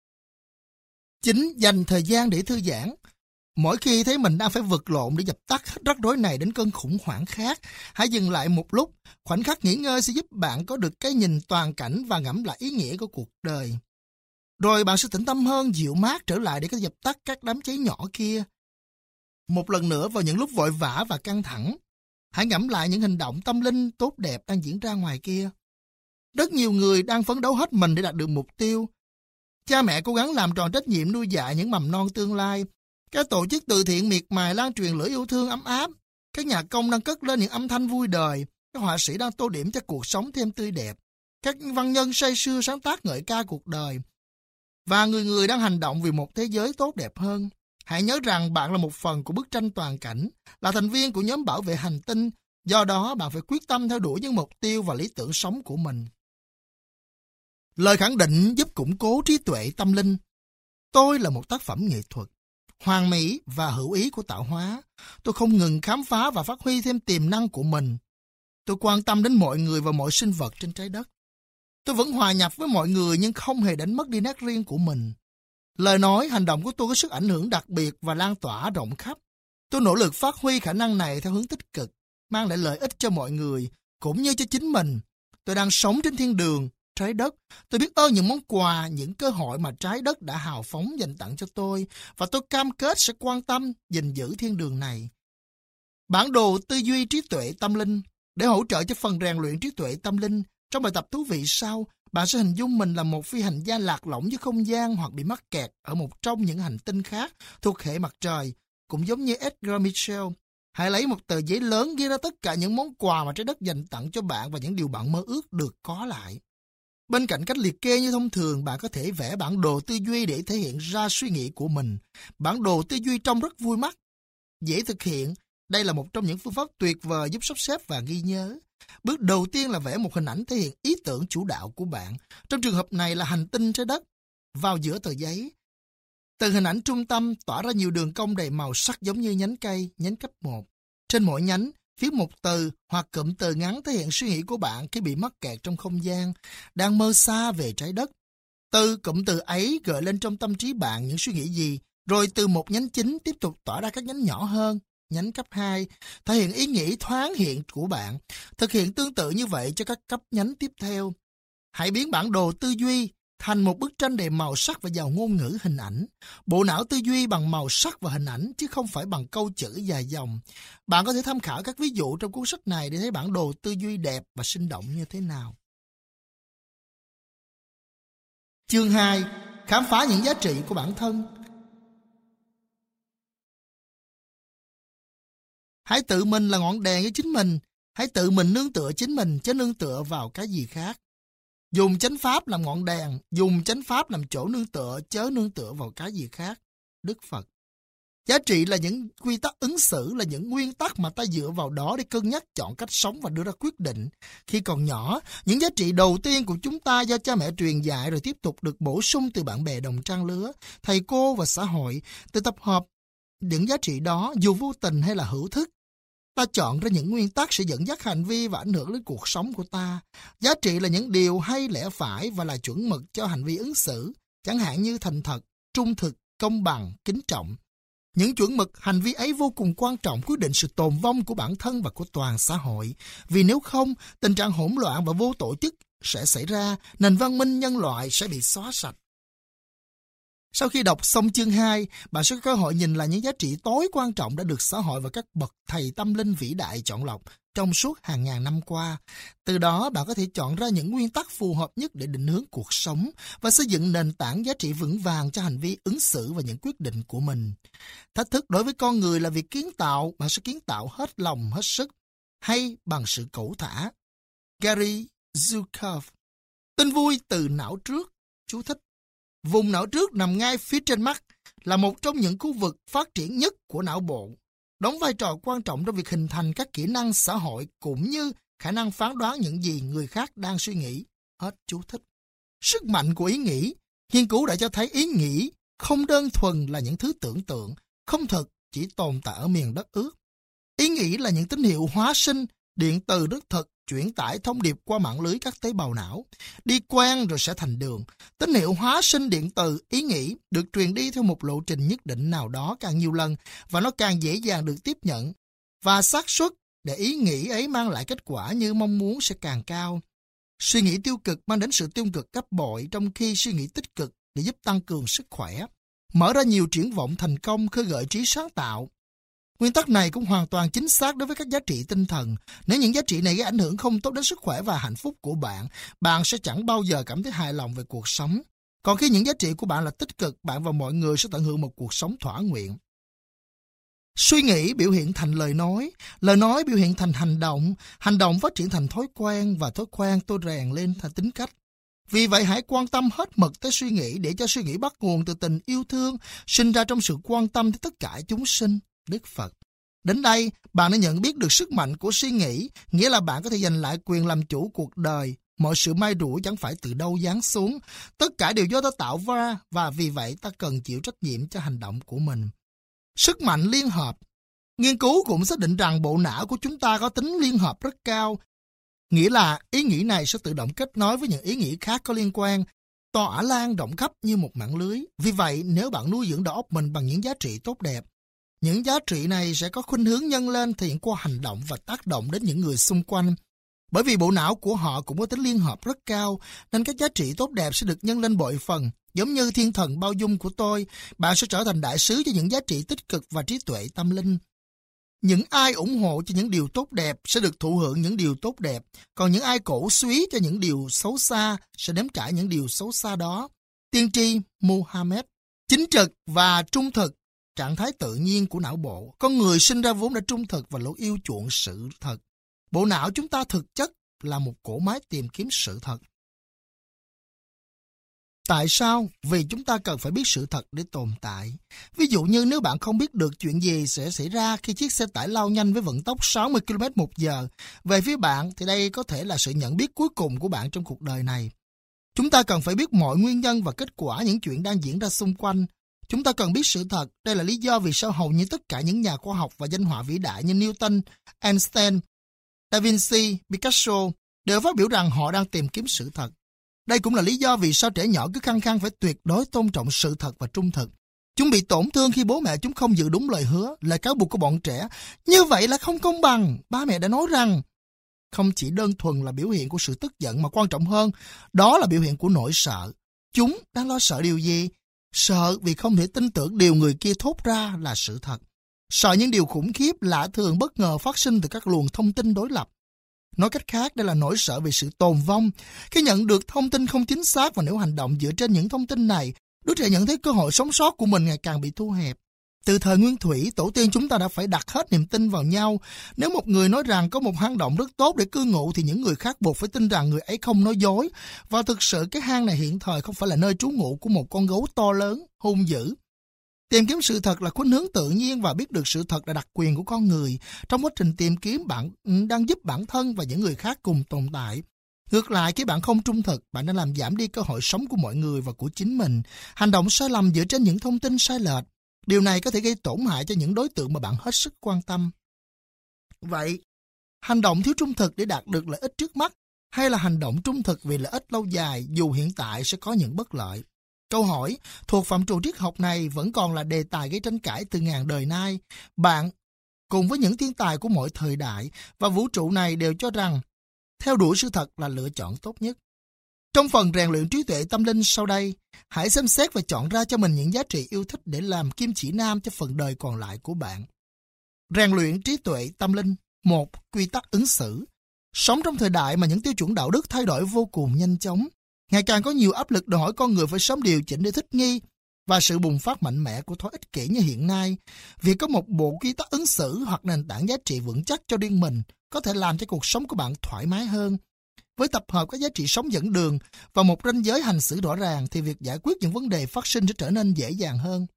9. Dành thời gian để thư giãn. Mỗi khi thấy mình đang phải vật lộn để dập tắt hết rắc rối này đến cơn khủng hoảng khác, hãy dừng lại một lúc. Khoảnh khắc nghỉ ngơi sẽ giúp bạn có được cái nhìn toàn cảnh và ngẫm lại ý nghĩa của cuộc đời. Rồi bạn sẽ tĩnh tâm hơn, dịu mát trở lại để có dập tắt các đám cháy nhỏ kia. Một lần nữa, vào những lúc vội vã và căng thẳng, hãy ngẫm lại những hành động tâm linh tốt đẹp đang diễn ra ngoài kia. Rất nhiều người đang phấn đấu hết mình để đạt được mục tiêu. Cha mẹ cố gắng làm tròn trách nhiệm nuôi dạy những mầm non tương lai. Các tổ chức từ thiện miệt mài lan truyền lửa yêu thương ấm áp. Các nhà công đang cất lên những âm thanh vui đời. Các họa sĩ đang tô điểm cho cuộc sống thêm tươi đẹp. Các văn nhân say sưa sáng tác ngợi ca cuộc đời. Và người người đang hành động vì một thế giới tốt đẹp hơn. Hãy nhớ rằng bạn là một phần của bức tranh toàn cảnh, là thành viên của nhóm bảo vệ hành tinh. Do đó, bạn phải quyết tâm theo đuổi những mục tiêu và lý tưởng sống của mình. Lời khẳng định giúp củng cố trí tuệ tâm linh. Tôi là một tác phẩm nghệ thuật, hoàn mỹ và hữu ý của tạo hóa. Tôi không ngừng khám phá và phát huy thêm tiềm năng của mình. Tôi quan tâm đến mọi người và mọi sinh vật trên trái đất. Tôi vẫn hòa nhập với mọi người nhưng không hề đánh mất đi nét riêng của mình. Lời nói, hành động của tôi có sức ảnh hưởng đặc biệt và lan tỏa rộng khắp. Tôi nỗ lực phát huy khả năng này theo hướng tích cực, mang lại lợi ích cho mọi người, cũng như cho chính mình. Tôi đang sống trên thiên đường, trái đất. Tôi biết ơn những món quà, những cơ hội mà trái đất đã hào phóng dành tặng cho tôi, và tôi cam kết sẽ quan tâm, gìn giữ thiên đường này. Bản đồ tư duy trí tuệ tâm linh. Để hỗ trợ cho phần rèn luyện trí tuệ tâm linh, trong bài tập thú vị sau, bạn sẽ hình dung mình là một phi hành gia lạc lõng với không gian hoặc bị mắc kẹt ở một trong những hành tinh khác thuộc hệ mặt trời, cũng giống như Edgar Mitchell. Hãy lấy một tờ giấy lớn ghi ra tất cả những món quà mà trái đất dành tặng cho bạn và những điều bạn mơ ước được có lại. Bên cạnh cách liệt kê như thông thường, bạn có thể vẽ bản đồ tư duy để thể hiện ra suy nghĩ của mình. Bản đồ tư duy trông rất vui mắt, dễ thực hiện. Đây là một trong những phương pháp tuyệt vời giúp sắp xếp và ghi nhớ. Bước đầu tiên là vẽ một hình ảnh thể hiện ý tưởng chủ đạo của bạn. Trong trường hợp này là hành tinh trái đất. Vào giữa tờ giấy, từ hình ảnh trung tâm tỏa ra nhiều đường cong đầy màu sắc giống như nhánh cây, nhánh cấp 1. Trên mỗi nhánh, viết một từ hoặc cụm từ ngắn thể hiện suy nghĩ của bạn khi bị mắc kẹt trong không gian, đang mơ xa về trái đất. Từ cụm từ ấy gợi lên trong tâm trí bạn những suy nghĩ gì, rồi từ một nhánh chính tiếp tục tỏa ra các nhánh nhỏ hơn. Nhánh cấp 2 thể hiện ý nghĩ thoáng hiện của bạn. Thực hiện tương tự như vậy cho các cấp nhánh tiếp theo. Hãy biến bản đồ tư duy thành một bức tranh đầy màu sắc và giàu ngôn ngữ hình ảnh. Bộ não tư duy bằng màu sắc và hình ảnh chứ không phải bằng câu chữ dài dòng. Bạn có thể tham khảo các ví dụ trong cuốn sách này để thấy bản đồ tư duy đẹp và sinh động như thế nào. Chương 2. Khám phá những giá trị của bản thân. Hãy tự mình là ngọn đèn cho chính mình. Hãy tự mình nương tựa chính mình chứ nương tựa vào cái gì khác. Dùng chánh pháp làm ngọn đèn, dùng chánh pháp làm chỗ nương tựa chớ nương tựa vào cái gì khác. Đức Phật. Giá trị là những quy tắc ứng xử, là những nguyên tắc mà ta dựa vào đó để cân nhắc chọn cách sống và đưa ra quyết định. Khi còn nhỏ, những giá trị đầu tiên của chúng ta do cha mẹ truyền dạy rồi tiếp tục được bổ sung từ bạn bè đồng trang lứa, thầy cô và xã hội. Từ tập hợp những giá trị đó, dù vô tình hay là hữu thức, ta chọn ra những nguyên tắc sẽ dẫn dắt hành vi và ảnh hưởng đến cuộc sống của ta. Giá trị là những điều hay lẽ phải và là chuẩn mực cho hành vi ứng xử, chẳng hạn như thành thật, trung thực, công bằng, kính trọng. Những chuẩn mực hành vi ấy vô cùng quan trọng quyết định sự tồn vong của bản thân và của toàn xã hội. Vì nếu không, tình trạng hỗn loạn và vô tổ chức sẽ xảy ra, nền văn minh nhân loại sẽ bị xóa sạch. Sau khi đọc xong chương 2, bạn sẽ có cơ hội nhìn lại những giá trị tối quan trọng đã được xã hội và các bậc thầy tâm linh vĩ đại chọn lọc trong suốt hàng ngàn năm qua. Từ đó, bạn có thể chọn ra những nguyên tắc phù hợp nhất để định hướng cuộc sống và xây dựng nền tảng giá trị vững vàng cho hành vi ứng xử và những quyết định của mình. Thách thức đối với con người là việc kiến tạo, bạn sẽ kiến tạo hết lòng, hết sức, hay bằng sự cẩu thả. Gary Zukav. Tin vui từ não trước. Chú thích. Vùng não trước nằm ngay phía trên mắt, là một trong những khu vực phát triển nhất của não bộ, đóng vai trò quan trọng trong việc hình thành các kỹ năng xã hội cũng như khả năng phán đoán những gì người khác đang suy nghĩ. Hết chú thích. Sức mạnh của ý nghĩ. Nghiên cứu đã cho thấy ý nghĩ không đơn thuần là những thứ tưởng tượng, không thực, chỉ tồn tại ở miền đất ướt. Ý nghĩ là những tín hiệu hóa sinh, điện từ rất thực, chuyển tải thông điệp qua mạng lưới các tế bào não, đi quen rồi sẽ thành đường. Tín hiệu hóa sinh điện từ, ý nghĩ được truyền đi theo một lộ trình nhất định nào đó càng nhiều lần và nó càng dễ dàng được tiếp nhận. Và xác suất để ý nghĩ ấy mang lại kết quả như mong muốn sẽ càng cao. Suy nghĩ tiêu cực mang đến sự tiêu cực gấp bội, trong khi suy nghĩ tích cực để giúp tăng cường sức khỏe, mở ra nhiều triển vọng thành công, khơi gợi trí sáng tạo. Nguyên tắc này cũng hoàn toàn chính xác đối với các giá trị tinh thần. Nếu những giá trị này gây ảnh hưởng không tốt đến sức khỏe và hạnh phúc của bạn, bạn sẽ chẳng bao giờ cảm thấy hài lòng về cuộc sống. Còn khi những giá trị của bạn là tích cực, bạn và mọi người sẽ tận hưởng một cuộc sống thỏa nguyện. Suy nghĩ biểu hiện thành lời nói biểu hiện thành hành động phát triển thành thói quen và thói quen tôi rèn lên thành tính cách. Vì vậy hãy quan tâm hết mực tới suy nghĩ để cho suy nghĩ bắt nguồn từ tình yêu thương, sinh ra trong sự quan tâm tới tất cả chúng sinh. Đức Phật. Đến đây, bạn đã nhận biết được sức mạnh của suy nghĩ, nghĩa là bạn có thể giành lại quyền làm chủ cuộc đời. Mọi sự may rủi chẳng phải từ đâu giáng xuống, tất cả đều do ta tạo ra và vì vậy ta cần chịu trách nhiệm cho hành động của mình. Sức mạnh liên hợp. Nghiên cứu cũng xác định rằng bộ não của chúng ta có tính liên hợp rất cao, nghĩa là ý nghĩ này sẽ tự động kết nối với những ý nghĩ khác có liên quan, tỏa lan rộng khắp như một mạng lưới. Vì vậy, nếu bạn nuôi dưỡng đầu óc mình bằng những giá trị tốt đẹp, những giá trị này sẽ có khuynh hướng nhân lên thể hiện qua hành động và tác động đến những người xung quanh. Bởi vì bộ não của họ cũng có tính liên hợp rất cao, nên các giá trị tốt đẹp sẽ được nhân lên bội phần. Giống như thiên thần bao dung của tôi, bạn sẽ trở thành đại sứ cho những giá trị tích cực và trí tuệ tâm linh. Những ai ủng hộ cho những điều tốt đẹp sẽ được thụ hưởng những điều tốt đẹp, còn những ai cổ suý cho những điều xấu xa sẽ nếm trải những điều xấu xa đó. Tiên tri Muhammad. Chính trực và trung thực, trạng thái tự nhiên của não bộ. Con người sinh ra vốn đã trung thực và luôn yêu chuộng sự thật. Bộ não chúng ta thực chất là một cỗ máy tìm kiếm sự thật. Tại sao? Vì chúng ta cần phải biết sự thật để tồn tại. Ví dụ như nếu bạn không biết được chuyện gì sẽ xảy ra khi chiếc xe tải lao nhanh với vận tốc 60 km/h về phía bạn, thì đây có thể là sự nhận biết cuối cùng của bạn trong cuộc đời này. Chúng ta cần phải biết mọi nguyên nhân và kết quả những chuyện đang diễn ra xung quanh. Chúng ta cần biết sự thật. Đây là lý do vì sao hầu như tất cả những nhà khoa học và danh họa vĩ đại như Newton, Einstein, Da Vinci, Picasso đều phát biểu rằng họ đang tìm kiếm sự thật. Đây cũng là lý do vì sao trẻ nhỏ cứ khăng khăng phải tuyệt đối tôn trọng sự thật và trung thực. Chúng bị tổn thương khi bố mẹ chúng không giữ đúng lời hứa, lời cáo buộc của bọn trẻ. Như vậy là không công bằng. Ba mẹ đã nói rằng không chỉ đơn thuần là biểu hiện của sự tức giận mà quan trọng hơn, đó là biểu hiện của nỗi sợ. Chúng đang lo sợ điều gì? Sợ vì không thể tin tưởng điều người kia thốt ra là sự thật. Sợ những điều khủng khiếp, lạ thường, bất ngờ phát sinh từ các luồng thông tin đối lập. Nói cách khác, đây là nỗi sợ về sự tồn vong. Khi nhận được thông tin không chính xác và nếu hành động dựa trên những thông tin này, đứa trẻ nhận thấy cơ hội sống sót của mình ngày càng bị thu hẹp. Từ thời Nguyên Thủy, tổ tiên chúng ta đã phải đặt hết niềm tin vào nhau. Nếu một người nói rằng có một hang động rất tốt để cư ngụ thì những người khác buộc phải tin rằng người ấy không nói dối. Và thực sự cái hang này hiện thời không phải là nơi trú ngụ của một con gấu to lớn, hung dữ. Tìm kiếm sự thật là khuynh hướng tự nhiên và biết được sự thật là đặc quyền của con người. Trong quá trình tìm kiếm, bạn đang giúp bản thân và những người khác cùng tồn tại. Ngược lại, khi bạn không trung thực, bạn đang làm giảm đi cơ hội sống của mọi người và của chính mình. Hành động sai lầm dựa trên những thông tin sai lệch. Điều này có thể gây tổn hại cho những đối tượng mà bạn hết sức quan tâm. Vậy, hành động thiếu trung thực để đạt được lợi ích trước mắt hay là hành động trung thực vì lợi ích lâu dài dù hiện tại sẽ có những bất lợi? Câu hỏi thuộc phạm trù triết học này vẫn còn là đề tài gây tranh cãi từ ngàn đời nay. Bạn, cùng với những thiên tài của mọi thời đại và vũ trụ này đều cho rằng theo đuổi sự thật là lựa chọn tốt nhất. Trong phần rèn luyện trí tuệ tâm linh sau đây, hãy xem xét và chọn ra cho mình những giá trị yêu thích để làm kim chỉ nam cho phần đời còn lại của bạn. Rèn luyện trí tuệ tâm linh. 1. Quy tắc ứng xử. Sống trong thời đại mà những tiêu chuẩn đạo đức thay đổi vô cùng nhanh chóng, ngày càng có nhiều áp lực đòi hỏi con người phải sớm điều chỉnh để thích nghi, và sự bùng phát mạnh mẽ của thói ích kỷ như hiện nay, việc có một bộ quy tắc ứng xử hoặc nền tảng giá trị vững chắc cho riêng mình có thể làm cho cuộc sống của bạn thoải mái hơn. Với tập hợp các giá trị sống dẫn đường và một ranh giới hành xử rõ ràng thì việc giải quyết những vấn đề phát sinh sẽ trở nên dễ dàng hơn.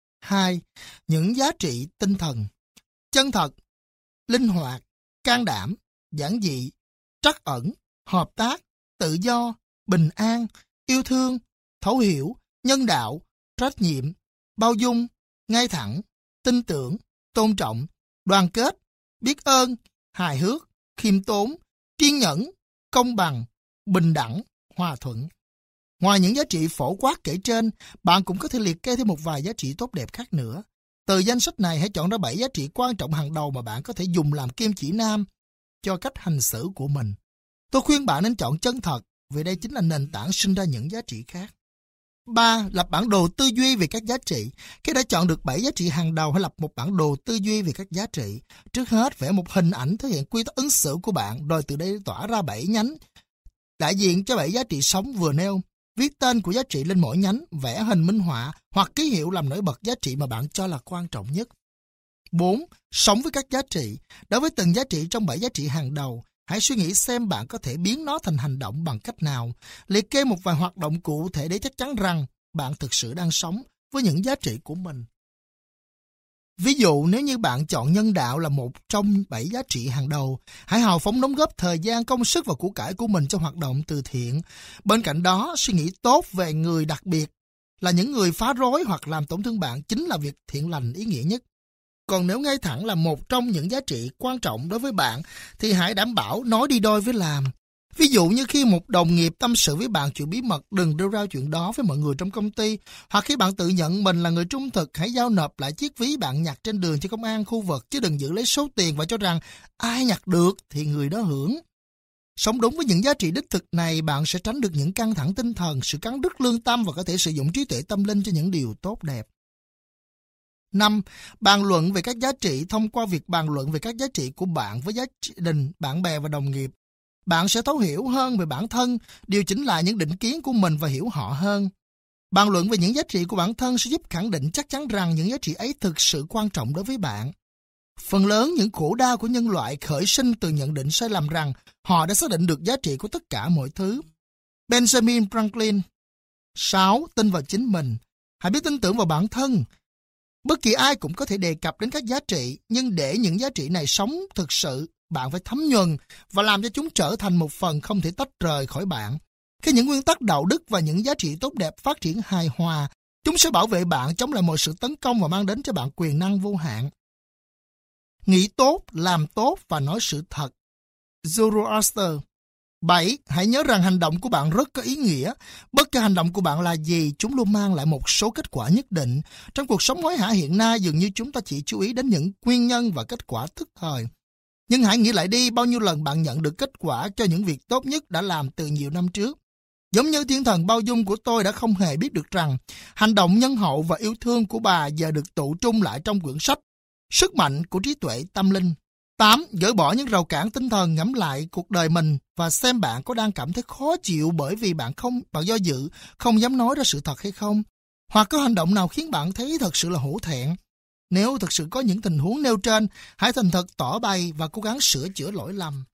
2. Những giá trị tinh thần. Chân thật, linh hoạt, can đảm, giản dị, trắc ẩn, hợp tác, tự do, bình an, yêu thương, thấu hiểu, nhân đạo, trách nhiệm, bao dung, ngay thẳng, tin tưởng, tôn trọng, đoàn kết, biết ơn, hài hước, khiêm tốn, kiên nhẫn, công bằng, bình đẳng, hòa thuận. Ngoài những giá trị phổ quát kể trên, bạn cũng có thể liệt kê thêm một vài giá trị tốt đẹp khác nữa. Từ danh sách này hãy chọn ra 7 giá trị quan trọng hàng đầu mà bạn có thể dùng làm kim chỉ nam cho cách hành xử của mình. Tôi khuyên bạn nên chọn chân thật, vì đây chính là nền tảng sinh ra những giá trị khác. 3. Lập bản đồ tư duy về các giá trị. Khi đã chọn được 7 giá trị hàng đầu, hãy lập một bản đồ tư duy về các giá trị. Trước hết, vẽ một hình ảnh thể hiện quy tắc ứng xử của bạn, rồi từ đây tỏa ra 7 nhánh đại diện cho 7 giá trị sống vừa nêu. Viết tên của giá trị lên mỗi nhánh, vẽ hình minh họa hoặc ký hiệu làm nổi bật giá trị mà bạn cho là quan trọng nhất. 4. Sống với các giá trị. Đối với từng giá trị trong 7 giá trị hàng đầu, Hãy suy nghĩ xem bạn có thể biến nó thành hành động bằng cách nào. Liệt kê một vài hoạt động cụ thể để chắc chắn rằng bạn thực sự đang sống với những giá trị của mình. Ví dụ, nếu như bạn chọn nhân đạo là một trong 7 giá trị hàng đầu, hãy hào phóng đóng góp thời gian, công sức và của cải của mình cho hoạt động từ thiện. Bên cạnh đó, suy nghĩ tốt về người đặc biệt là những người phá rối hoặc làm tổn thương bạn chính là việc thiện lành ý nghĩa nhất. Còn nếu ngay thẳng là một trong những giá trị quan trọng đối với bạn, thì hãy đảm bảo nói đi đôi với làm. Ví dụ như khi một đồng nghiệp tâm sự với bạn chuyện bí mật, đừng đưa ra chuyện đó với mọi người trong công ty. Hoặc khi bạn tự nhận mình là người trung thực, hãy giao nộp lại chiếc ví bạn nhặt trên đường cho công an khu vực, chứ đừng giữ lấy số tiền và cho rằng ai nhặt được thì người đó hưởng. Sống đúng với những giá trị đích thực này, bạn sẽ tránh được những căng thẳng tinh thần, sự cắn đứt lương tâm và có thể sử dụng trí tuệ tâm linh cho những điều tốt đẹp. 5. Bàn luận về các giá trị. Thông qua việc bàn luận về các giá trị của bạn với gia đình, bạn bè và đồng nghiệp, bạn sẽ thấu hiểu hơn về bản thân, điều chỉnh lại những định kiến của mình và hiểu họ hơn. Bàn luận về những giá trị của bản thân sẽ giúp khẳng định chắc chắn rằng những giá trị ấy thực sự quan trọng đối với bạn. Phần lớn những khổ đau của nhân loại khởi sinh từ nhận định sai lầm rằng họ đã xác định được giá trị của tất cả mọi thứ. Benjamin Franklin. 6. Tin vào chính mình. Hãy biết tin tưởng vào bản thân. Bất kỳ ai cũng có thể đề cập đến các giá trị, nhưng để những giá trị này sống thực sự, bạn phải thấm nhuần và làm cho chúng trở thành một phần không thể tách rời khỏi bạn. Khi những nguyên tắc đạo đức và những giá trị tốt đẹp phát triển hài hòa, chúng sẽ bảo vệ bạn chống lại mọi sự tấn công và mang đến cho bạn quyền năng vô hạn. Nghĩ tốt, làm tốt và nói sự thật. Zoroaster. 7. Hãy nhớ rằng hành động của bạn rất có ý nghĩa. Bất kỳ hành động của bạn là gì, chúng luôn mang lại một số kết quả nhất định. Trong cuộc sống hối hả hiện nay, dường như chúng ta chỉ chú ý đến những nguyên nhân và kết quả tức thời. Nhưng hãy nghĩ lại đi, bao nhiêu lần bạn nhận được kết quả cho những việc tốt nhất đã làm từ nhiều năm trước. Giống như thiên thần bao dung của tôi đã không hề biết được rằng hành động nhân hậu và yêu thương của bà giờ được tụ trung lại trong quyển sách Sức mạnh của trí tuệ tâm linh. 8. Gỡ bỏ những rào cản tinh thần, ngẫm lại cuộc đời mình và xem bạn có đang cảm thấy khó chịu bởi vì bạn do dự, không dám nói ra sự thật hay không. Hoặc có hành động nào khiến bạn thấy thật sự là hổ thẹn. Nếu thực sự có những tình huống nêu trên, hãy thành thật tỏ bày và cố gắng sửa chữa lỗi lầm.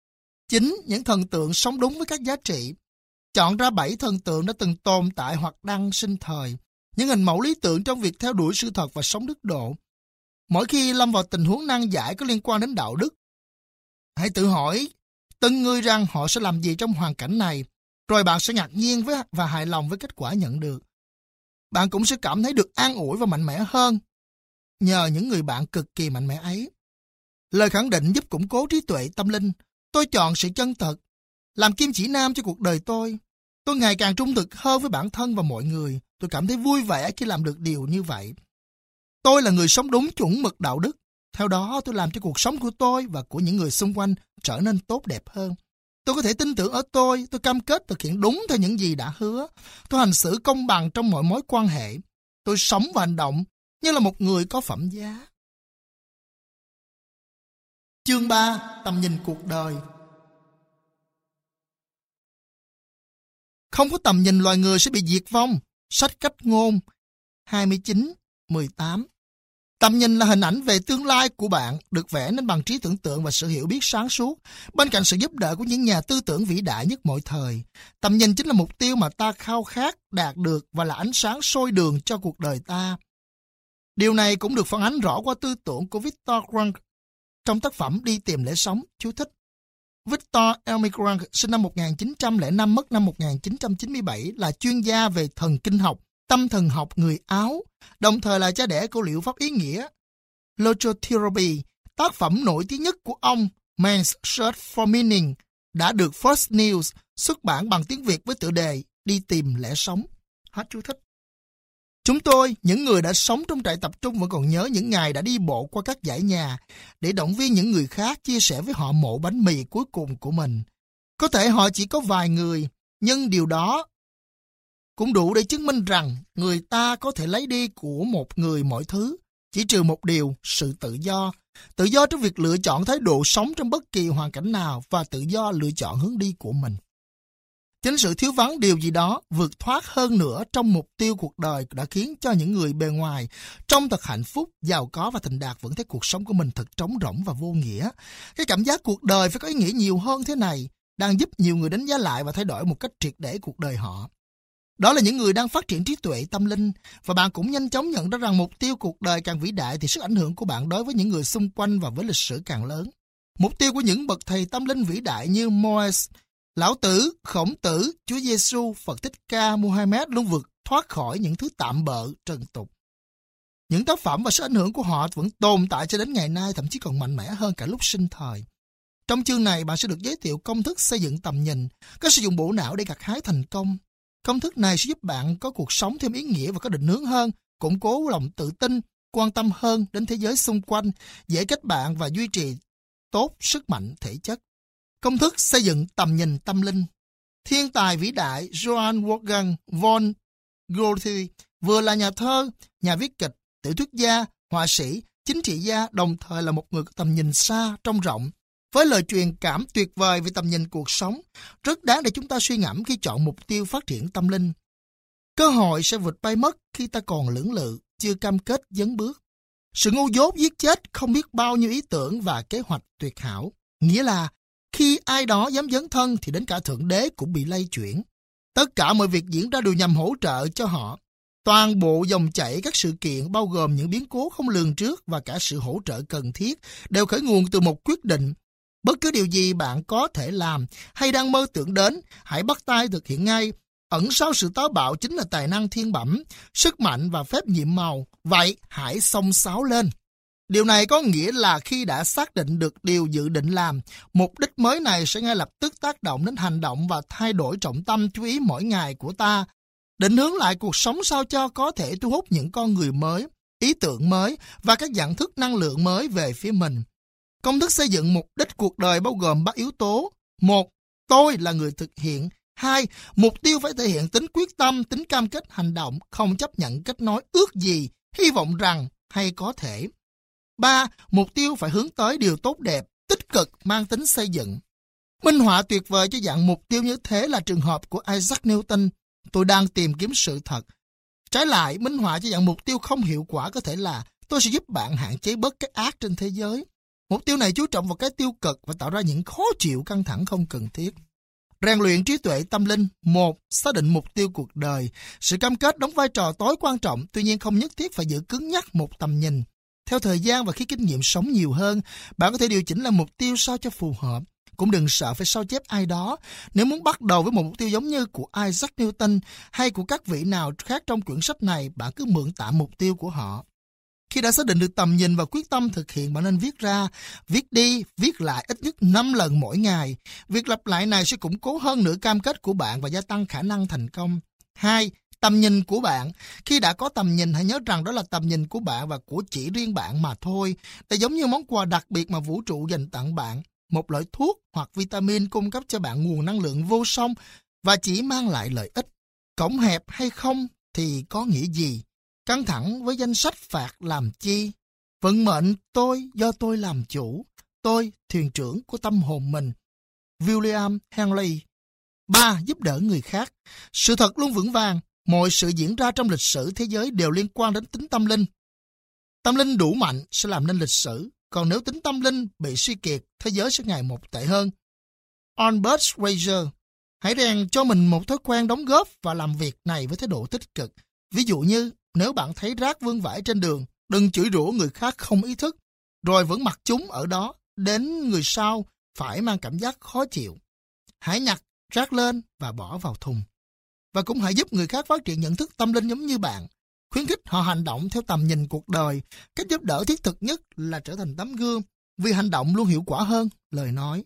9. Những thần tượng sống đúng với các giá trị. Chọn ra 7 thần tượng đã từng tồn tại hoặc đang sinh thời. Những hình mẫu lý tưởng trong việc theo đuổi sự thật và sống đức độ. Mỗi khi lâm vào tình huống nan giải có liên quan đến đạo đức, hãy tự hỏi từng người rằng họ sẽ làm gì trong hoàn cảnh này, rồi bạn sẽ ngạc nhiên và hài lòng với kết quả nhận được. Bạn cũng sẽ cảm thấy được an ủi và mạnh mẽ hơn nhờ những người bạn cực kỳ mạnh mẽ ấy. Lời khẳng định giúp củng cố trí tuệ tâm linh. Tôi chọn sự chân thật làm kim chỉ nam cho cuộc đời tôi. Tôi ngày càng trung thực hơn với bản thân và mọi người. Tôi cảm thấy vui vẻ khi làm được điều như vậy. Tôi là người sống đúng chuẩn mực đạo đức. Theo đó, tôi làm cho cuộc sống của tôi và của những người xung quanh trở nên tốt đẹp hơn. Tôi có thể tin tưởng ở tôi cam kết thực hiện đúng theo những gì đã hứa. Tôi hành xử công bằng trong mọi mối quan hệ. Tôi sống và hành động như là một người có phẩm giá. Chương 3. Tầm nhìn cuộc đời. Không có tầm nhìn, loài người sẽ bị diệt vong. Sách Cách Ngôn 29:18. Tầm nhìn là hình ảnh về tương lai của bạn, được vẽ nên bằng trí tưởng tượng và sự hiểu biết sáng suốt, bên cạnh sự giúp đỡ của những nhà tư tưởng vĩ đại nhất mọi thời. Tầm nhìn chính là mục tiêu mà ta khao khát đạt được và là ánh sáng soi đường cho cuộc đời ta. Điều này cũng được phản ánh rõ qua tư tưởng của Viktor Frankl trong tác phẩm Đi tìm lẽ sống. Chú thích: Viktor Emil Frankl sinh năm 1905, mất năm 1997, là chuyên gia về thần kinh học, tâm thần học người Áo, đồng thời là cha đẻ của liệu pháp ý nghĩa Logotherapy. Tác phẩm nổi tiếng nhất của ông, Man's Search for Meaning, đã được First News xuất bản bằng tiếng Việt với tựa đề Đi tìm lẽ sống. Hết chú thích. Chúng tôi, những người đã sống trong trại tập trung, vẫn còn nhớ những ngày đã đi bộ qua các dãy nhà để động viên những người khác, chia sẻ với họ mẩu bánh mì cuối cùng của mình. Có thể họ chỉ có vài người, nhưng điều đó cũng đủ để chứng minh rằng người ta có thể lấy đi của một người mọi thứ, chỉ trừ một điều: sự tự do. Tự do trong việc lựa chọn thái độ sống trong bất kỳ hoàn cảnh nào và tự do lựa chọn hướng đi của mình. Chính sự thiếu vắng điều gì đó vượt thoát hơn nữa trong mục tiêu cuộc đời đã khiến cho những người bề ngoài trông thật hạnh phúc, giàu có và thành đạt vẫn thấy cuộc sống của mình thật trống rỗng và vô nghĩa. Cái cảm giác cuộc đời phải có ý nghĩa nhiều hơn thế này đang giúp nhiều người đánh giá lại và thay đổi một cách triệt để cuộc đời họ. Đó là những người đang phát triển trí tuệ tâm linh, và bạn cũng nhanh chóng nhận ra rằng mục tiêu cuộc đời càng vĩ đại thì sức ảnh hưởng của bạn đối với những người xung quanh và với lịch sử càng lớn. Mục tiêu của những bậc thầy tâm linh vĩ đại như Moise, Lão Tử, Khổng Tử, Chúa Giêsu, Phật Thích Ca, Muhammad luôn vượt thoát khỏi những thứ tạm bợ, trần tục. Những tác phẩm và sức ảnh hưởng của họ vẫn tồn tại cho đến ngày nay, thậm chí còn mạnh mẽ hơn cả lúc sinh thời. Trong chương này, bạn sẽ được giới thiệu công thức xây dựng tầm nhìn, cách sử dụng bộ não để gặt hái thành công. Công thức này sẽ giúp bạn có cuộc sống thêm ý nghĩa và có định hướng hơn, củng cố lòng tự tin, quan tâm hơn đến thế giới xung quanh, dễ kết bạn và duy trì tốt sức mạnh thể chất. Công thức xây dựng tầm nhìn tâm linh. Thiên tài vĩ đại Johann Wolfgang von Goethe vừa là nhà thơ, nhà viết kịch, tiểu thuyết gia, họa sĩ, chính trị gia, đồng thời là một người có tầm nhìn xa, trông rộng. Với lời truyền cảm tuyệt vời về tầm nhìn cuộc sống, rất đáng để chúng ta suy ngẫm khi chọn mục tiêu phát triển tâm linh. Cơ hội sẽ vụt bay mất khi ta còn lưỡng lự, chưa cam kết dấn bước. Sự ngu dốt giết chết không biết bao nhiêu ý tưởng và kế hoạch tuyệt hảo. Nghĩa là khi ai đó dám dấn thân thì đến cả Thượng Đế cũng bị lay chuyển. Tất cả mọi việc diễn ra đều nhằm hỗ trợ cho họ. Toàn bộ dòng chảy các sự kiện bao gồm những biến cố không lường trước và cả sự hỗ trợ cần thiết đều khởi nguồn từ một quyết định. Bất cứ điều gì bạn có thể làm hay đang mơ tưởng đến, hãy bắt tay thực hiện ngay. Ẩn sau sự táo bạo chính là tài năng thiên bẩm, sức mạnh và phép nhiệm màu. Vậy hãy xông xáo lên. Điều này có nghĩa là khi đã xác định được điều dự định làm, mục đích mới này sẽ ngay lập tức tác động đến hành động và thay đổi trọng tâm chú ý mỗi ngày của ta. Định hướng lại cuộc sống sao cho có thể thu hút những con người mới, ý tưởng mới và các dạng thức năng lượng mới về phía mình. Công thức xây dựng mục đích cuộc đời bao gồm 3 yếu tố. 1. Tôi là người thực hiện. 2. Mục tiêu phải thể hiện tính quyết tâm, tính cam kết hành động, không chấp nhận kết nối ước gì, hy vọng rằng hay có thể. 3. Mục tiêu phải hướng tới điều tốt đẹp, tích cực, mang tính xây dựng. Minh họa tuyệt vời cho dạng mục tiêu như thế là trường hợp của Isaac Newton. Tôi đang tìm kiếm sự thật. Trái lại, minh họa cho dạng mục tiêu không hiệu quả có thể là tôi sẽ giúp bạn hạn chế bớt cái ác trên thế giới. Mục tiêu này chú trọng vào cái tiêu cực và tạo ra những khó chịu căng thẳng không cần thiết. Rèn luyện trí tuệ tâm linh. 1. Xác định mục tiêu cuộc đời. Sự cam kết đóng vai trò tối quan trọng, tuy nhiên không nhất thiết phải giữ cứng nhắc một tầm nhìn. Theo thời gian và khi kinh nghiệm sống nhiều hơn, bạn có thể điều chỉnh lại mục tiêu sao cho phù hợp. Cũng đừng sợ phải sao chép ai đó. Nếu muốn bắt đầu với một mục tiêu giống như của Isaac Newton hay của các vị nào khác trong quyển sách này, bạn cứ mượn tạm mục tiêu của họ. Khi đã xác định được tầm nhìn và quyết tâm thực hiện, bạn nên viết ra, viết đi, viết lại ít nhất 5 lần mỗi ngày. Việc lặp lại này sẽ củng cố hơn nữa cam kết của bạn và gia tăng khả năng thành công. 2. Tầm nhìn của bạn. Khi đã có tầm nhìn, hãy nhớ rằng đó là tầm nhìn của bạn và của chỉ riêng bạn mà thôi. Đây giống như món quà đặc biệt mà vũ trụ dành tặng bạn. Một loại thuốc hoặc vitamin cung cấp cho bạn nguồn năng lượng vô song và chỉ mang lại lợi ích. Cổng hẹp hay không thì có nghĩa gì? Căng thẳng với danh sách phạt làm chi? Vận mệnh tôi do tôi làm chủ. Tôi, thuyền trưởng của tâm hồn mình. William Henley. 3. Giúp đỡ người khác. Sự thật luôn vững vàng. Mọi sự diễn ra trong lịch sử thế giới đều liên quan đến tính tâm linh. Tâm linh đủ mạnh sẽ làm nên lịch sử. Còn nếu tính tâm linh bị suy kiệt, thế giới sẽ ngày một tệ hơn. Albert Schweitzer. Hãy rèn cho mình một thói quen đóng góp và làm việc này với thái độ tích cực. Ví dụ như, nếu bạn thấy rác vương vãi trên đường, đừng chửi rủa người khác không ý thức, rồi vẫn mặc chúng ở đó, đến người sau phải mang cảm giác khó chịu. Hãy nhặt rác lên và bỏ vào thùng. Và cũng hãy giúp người khác phát triển nhận thức tâm linh giống như bạn. Khuyến khích họ hành động theo tầm nhìn cuộc đời. Cách giúp đỡ thiết thực nhất là trở thành tấm gương, vì hành động luôn hiệu quả hơn lời nói.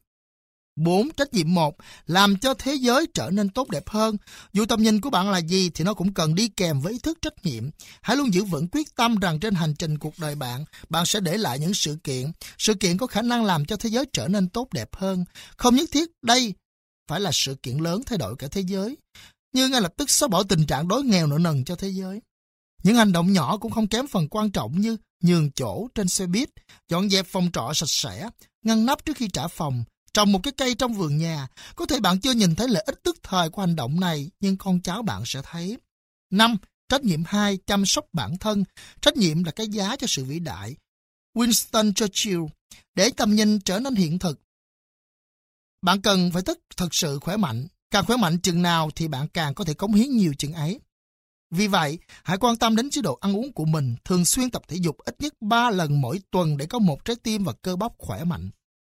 4. Trách nhiệm 1. Làm cho thế giới trở nên tốt đẹp hơn. Dù tầm nhìn của bạn là gì thì nó cũng cần đi kèm với ý thức trách nhiệm. Hãy luôn giữ vững quyết tâm rằng trên hành trình cuộc đời bạn, bạn sẽ để lại những sự kiện. Sự kiện có khả năng làm cho thế giới trở nên tốt đẹp hơn. Không nhất thiết đây phải là sự kiện lớn thay đổi cả thế giới, như ngay lập tức xóa bỏ tình trạng đói nghèo nợ nần cho thế giới. Những hành động nhỏ cũng không kém phần quan trọng như nhường chỗ trên xe buýt, dọn dẹp phòng trọ sạch sẽ, ngăn nắp trước khi trả phòng, Trồng một cái cây trong vườn nhà, có thể bạn chưa nhìn thấy lợi ích tức thời của hành động này, nhưng con cháu bạn sẽ thấy. 5. Trách nhiệm 2. Chăm sóc bản thân. Trách nhiệm là cái giá cho sự vĩ đại. Winston Churchill. Để tầm nhìn trở nên hiện thực, bạn cần phải thật sự khỏe mạnh. Càng khỏe mạnh chừng nào thì bạn càng có thể cống hiến nhiều chừng ấy. Vì vậy, hãy quan tâm đến chế độ ăn uống của mình, thường xuyên tập thể dục ít nhất 3 lần mỗi tuần để có một trái tim và cơ bắp khỏe mạnh.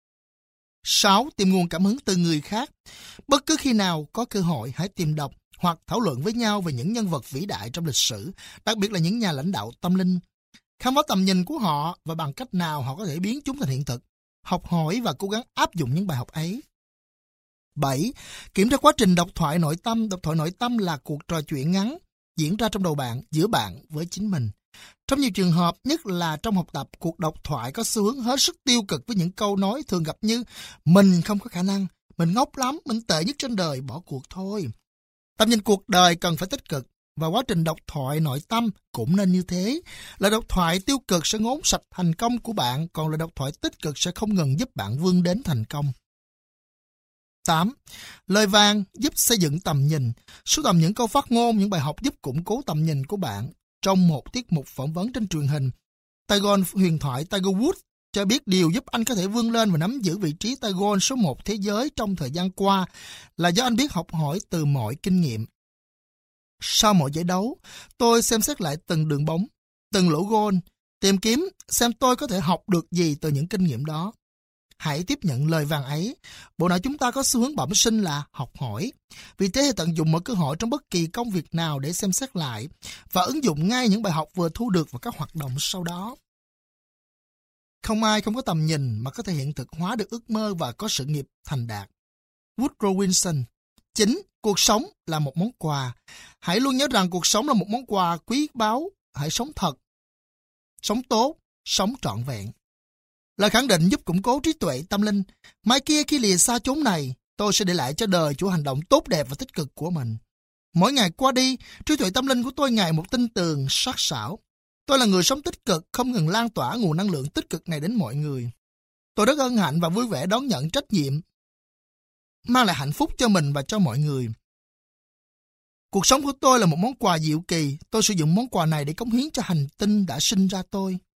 6. Tìm nguồn cảm hứng từ người khác. Bất cứ khi nào có cơ hội, hãy tìm đọc hoặc thảo luận với nhau về những nhân vật vĩ đại trong lịch sử, đặc biệt là những nhà lãnh đạo tâm linh. Khám phá tầm nhìn của họ và bằng cách nào họ có thể biến chúng thành hiện thực. Học hỏi và cố gắng áp dụng những bài học ấy. 7. Kiểm tra quá trình độc thoại nội tâm. Độc thoại nội tâm là cuộc trò chuyện ngắn diễn ra trong đầu bạn, giữa bạn với chính mình. Trong nhiều trường hợp, nhất là trong học tập, cuộc độc thoại có xu hướng hết sức tiêu cực với những câu nói thường gặp như mình không có khả năng, mình ngốc lắm, mình tệ nhất trên đời, bỏ cuộc thôi. Tầm nhìn cuộc đời cần phải tích cực, và quá trình độc thoại nội tâm cũng nên như thế. Lời độc thoại tiêu cực sẽ ngốn sạch thành công của bạn, còn lời độc thoại tích cực sẽ không ngừng giúp bạn vươn đến thành công. 8. Lời vàng giúp xây dựng tầm nhìn. Sưu tầm những câu phát ngôn, những bài học giúp củng cố tầm nhìn của bạn. Trong một tiết mục phỏng vấn trên truyền hình, huyền thoại Tiger Woods cho biết điều giúp anh có thể vươn lên và nắm giữ vị trí tay golf số 1 thế giới trong thời gian qua là do anh biết học hỏi từ mọi kinh nghiệm. Sau mỗi giải đấu, tôi xem xét lại từng đường bóng, từng lỗ golf, tìm kiếm xem tôi có thể học được gì từ những kinh nghiệm đó. Hãy tiếp nhận lời vàng ấy. Bộ não chúng ta có xu hướng bẩm sinh là học hỏi. Vì thế hãy tận dụng mọi cơ hội trong bất kỳ công việc nào để xem xét lại và ứng dụng ngay những bài học vừa thu được vào các hoạt động sau đó. Không ai không có tầm nhìn mà có thể hiện thực hóa được ước mơ và có sự nghiệp thành đạt. Woodrow Wilson. 9. Cuộc sống là một món quà. Hãy luôn nhớ rằng cuộc sống là một món quà quý báu. Hãy sống thật, sống tốt, sống trọn vẹn. Lời khẳng định giúp củng cố trí tuệ tâm linh. Mai kia khi lìa xa chốn này, tôi sẽ để lại cho đời chủ hành động tốt đẹp và tích cực của mình. Mỗi ngày qua đi, trí tuệ tâm linh của tôi ngày một tinh tường, sắc sảo. Tôi là người sống tích cực, không ngừng lan tỏa nguồn năng lượng tích cực này đến mọi người. Tôi rất hân hạnh và vui vẻ đón nhận trách nhiệm, mang lại hạnh phúc cho mình và cho mọi người. Cuộc sống của tôi là một món quà diệu kỳ. Tôi sử dụng món quà này để cống hiến cho hành tinh đã sinh ra tôi.